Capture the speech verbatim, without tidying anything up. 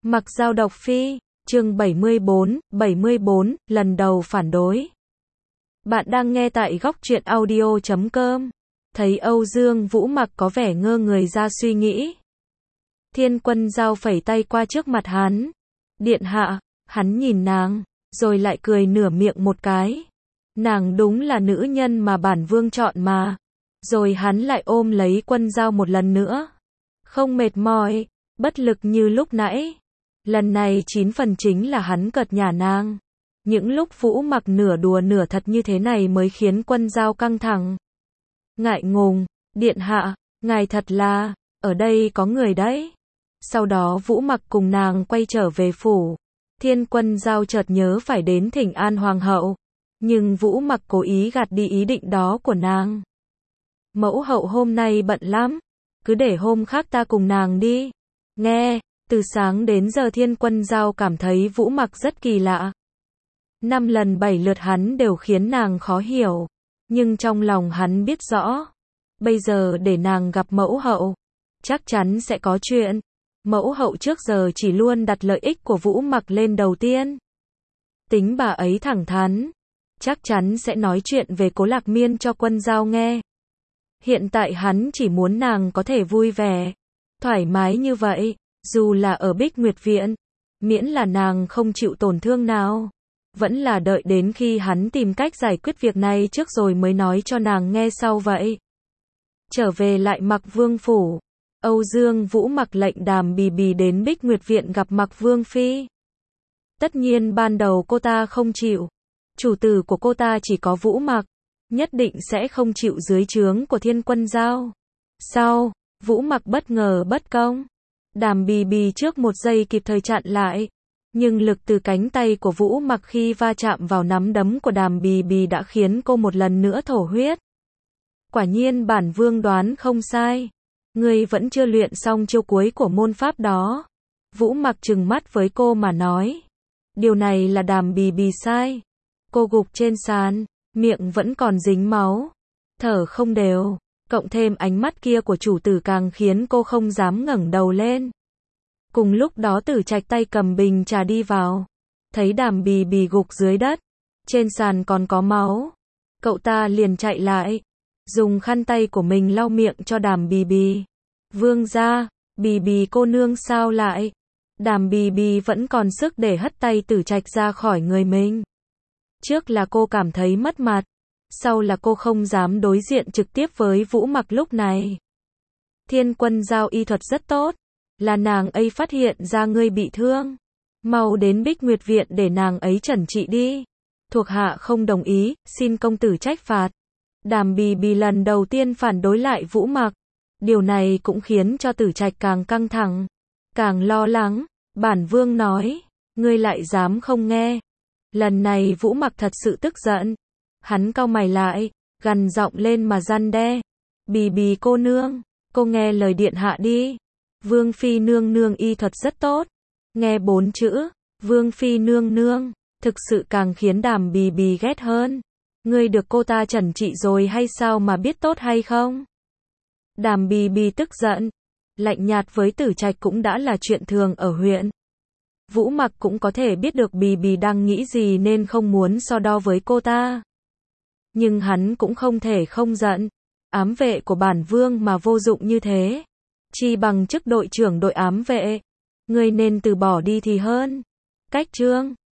Mặc Dao độc phi, chương bảy mươi bốn, bảy mươi bốn, lần đầu phản đối. Bạn đang nghe tại góc truyện audio chấm com. Thấy Âu Dương Vũ Mặc có vẻ ngơ người ra suy nghĩ. Thiên Quân Dao phẩy tay qua trước mặt hắn. Điện hạ, hắn nhìn nàng, rồi lại cười nửa miệng một cái. Nàng đúng là nữ nhân mà bản vương chọn mà. Rồi hắn lại ôm lấy Quân Dao một lần nữa. Không mệt mỏi, bất lực như lúc nãy. Lần này chín phần chính là hắn cợt nhả nàng. Những lúc Vũ Mặc nửa đùa nửa thật như thế này mới khiến Quân Dao căng thẳng. Ngại ngùng, điện hạ, ngài thật là, ở đây có người đấy. Sau đó Vũ Mặc cùng nàng quay trở về phủ. Thiên Quân Dao chợt nhớ phải đến thỉnh an hoàng hậu. Nhưng Vũ Mặc cố ý gạt đi ý định đó của nàng. Mẫu hậu hôm nay bận lắm. Cứ để hôm khác ta cùng nàng đi. Nghe, từ sáng đến giờ Thiên Quân Dao cảm thấy Vũ Mặc rất kỳ lạ. Năm lần bảy lượt hắn đều khiến nàng khó hiểu. Nhưng trong lòng hắn biết rõ. Bây giờ để nàng gặp mẫu hậu. Chắc chắn sẽ có chuyện. Mẫu hậu trước giờ chỉ luôn đặt lợi ích của Vũ Mặc lên đầu tiên. Tính bà ấy thẳng thắn. Chắc chắn sẽ nói chuyện về Cố Lạc Miên cho Quân Dao nghe. Hiện tại hắn chỉ muốn nàng có thể vui vẻ, thoải mái như vậy, dù là ở Bích Nguyệt Viện, miễn là nàng không chịu tổn thương nào. Vẫn là đợi đến khi hắn tìm cách giải quyết việc này trước rồi mới nói cho nàng nghe sau vậy. Trở về lại Mặc Vương phủ, Âu Dương Vũ Mặc lệnh Đàm Bì Bì đến Bích Nguyệt Viện gặp Mặc Vương phi. Tất nhiên ban đầu cô ta không chịu, chủ tử của cô ta chỉ có Vũ Mặc, nhất định sẽ không chịu dưới trướng của Thiên Quân Dao. Sau, Vũ Mặc bất ngờ bất công. Đàm Bì Bì trước một giây kịp thời chặn lại. Nhưng lực từ cánh tay của Vũ Mặc khi va chạm vào nắm đấm của Đàm Bì Bì đã khiến cô một lần nữa thổ huyết. Quả nhiên bản vương đoán không sai. Ngươi vẫn chưa luyện xong chiêu cuối của môn pháp đó. Vũ Mặc trừng mắt với cô mà nói. Điều này là Đàm Bì Bì sai. Cô gục trên sàn. Miệng vẫn còn dính máu, thở không đều, cộng thêm ánh mắt kia của chủ tử càng khiến cô không dám ngẩng đầu lên. Cùng lúc đó Tử Trạch tay cầm bình trà đi vào, thấy Đàm Bì Bì gục dưới đất, trên sàn còn có máu. Cậu ta liền chạy lại, dùng khăn tay của mình lau miệng cho Đàm Bì Bì. Vương gia, Bì Bì cô nương sao lại? Đàm Bì Bì vẫn còn sức để hất tay Tử Trạch ra khỏi người mình. Trước là cô cảm thấy mất mặt, sau là cô không dám đối diện trực tiếp với Vũ Mặc lúc này. Thiên Quân Dao y thuật rất tốt, là nàng ấy phát hiện ra ngươi bị thương. Mau đến Bích Nguyệt Viện để nàng ấy chẩn trị đi. Thuộc hạ không đồng ý, xin công tử trách phạt. Đàm Bì Bì lần đầu tiên phản đối lại Vũ Mặc. Điều này cũng khiến cho Tử Trạch càng căng thẳng, càng lo lắng. Bản vương nói, ngươi lại dám không nghe. Lần này Vũ Mặc thật sự tức giận. Hắn cau mày lại, gằn giọng lên mà răn đe. Bì Bì cô nương, cô nghe lời điện hạ đi. Vương phi nương nương y thuật rất tốt. Nghe bốn chữ, Vương phi nương nương, thực sự càng khiến Đàm Bì Bì ghét hơn. Ngươi được cô ta chẩn trị rồi hay sao mà biết tốt hay không? Đàm Bì Bì tức giận, lạnh nhạt với Tử Trạch cũng đã là chuyện thường ở huyện. Vũ Mặc cũng có thể biết được Bì Bì đang nghĩ gì nên không muốn so đo với cô ta. Nhưng hắn cũng không thể không giận. Ám vệ của bản vương mà vô dụng như thế. Chi bằng chức đội trưởng đội ám vệ. Ngươi nên từ bỏ đi thì hơn. Cách chương